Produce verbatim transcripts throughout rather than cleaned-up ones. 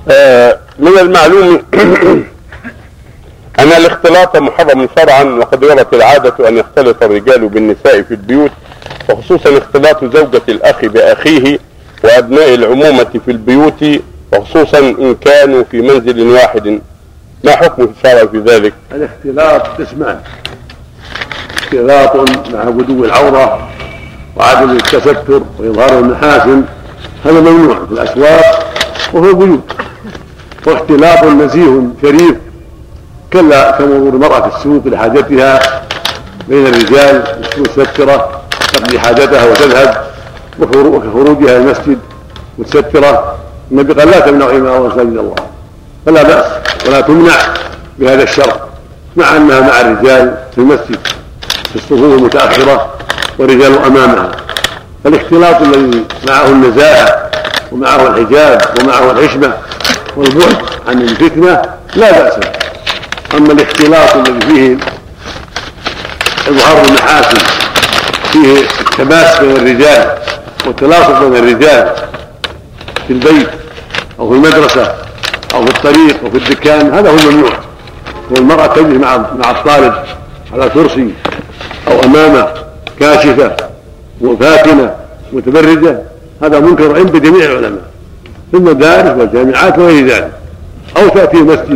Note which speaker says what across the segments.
Speaker 1: آه من المعلوم أن الاختلاط محرم شرعا، وقد ورت العادة أن يختلط الرجال بالنساء في البيوت، وخصوصا اختلاط زوجة الأخ بأخيه وأبناء العمومة في البيوت، وخصوصا إن كانوا في منزل واحد. ما حكم الشرع في ذلك؟
Speaker 2: الاختلاط قسمان: اختلاط مع بدو العورة وعدم التستر وإظهار المحاسن، هذا ممنوع في الأسواق وفي البيوت. واختلاط نزيه شريف كمرور المرأة في السوق لحاجتها بين الرجال مستترة تقضي حاجتها وتذهب، وخروجها المسجد مستترة. النبي قال: لا تمنعوا إماء مساجد الله، فلا بأس ولا تمنع بهذا الشرع، مع أنها مع الرجال في المسجد في الصفوف المتأخرة والرجال أمامها. فالاختلاط الذي معه النزاهة ومعه الحجاب ومعه الحشمة والبعد عن الفتنة لا بأس به. أما الاختلاط الذي فيه إظهار المحاسن، فيه التماس بين الرجال والتلاصق بين الرجال في البيت أو في المدرسة أو في الطريق أو في الدكان، هذا هو الممنوع. والمرأة تجلس مع مع الطالب على كرسي أو أمامه كاشفة وفاتنة متبرجة، هذا منكر عند جميع العلماء في المدارس والجامعات وغير ذلك. أو تأتي مسجد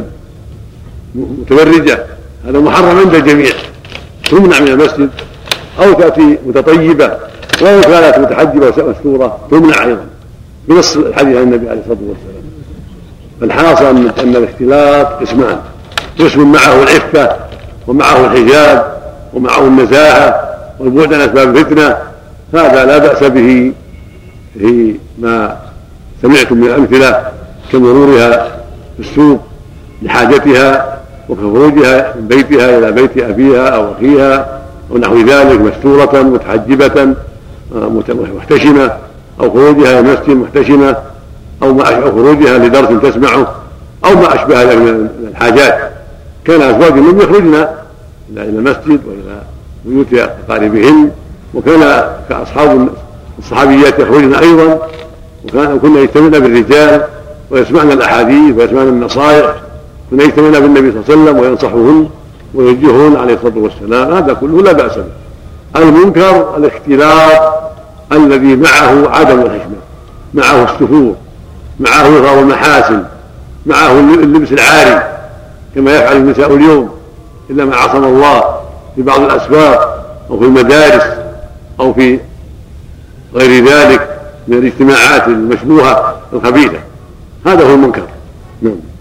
Speaker 2: متبرجة، هذا محرم عند الجميع، تمنع من المسجد. أو تأتي متطيبة وإن كانت متحجبة مستورة تمنع أيضا بنص الحديث عن النبي عليه الصلاة والسلام. فالحاصل أن الاختلاط قسمان: قسم معه العفة ومعه الحجاب ومعه النزاهة والبعد عن أسباب الفتنة، هذا لا بأس به في ما سمعتم من الأمثلة كمرورها في السوق لحاجتها وكخروجها من بيتها إلى بيت أبيها أو أخيها ونحو ذلك مستورة متحجبة محتشمة، أو خروجها إلى المسجد محتشمة، أو خروجها لدرس تسمعه، أو ما أشبه ذلك من الحاجات. كان أزواج النبي يخرجن إلى المسجد وإلى بيوت أقاربهن، وكان كأصحاب الصحابيات يخرجن أيضا، وكان كنا يجتمعن بالرجال ويسمعن الأحاديث ويسمعن النصائح، كنا يجتمعن بالنبي صلى الله عليه وسلم وينصحهن ويوجههن عليه الصلاة والسلام. هذا كله لا بأس به. المنكر الاختلاط الذي معه عدم الحشمة، معه السفور، معه إظهار المحاسن، معه اللبس العاري كما يفعل النساء اليوم، إلا ما عصم الله في بعض الأسواق أو في المدارس أو في غير ذلك من الاجتماعات المشبوهة الخبيثة. هذا هو المنكر. نعم.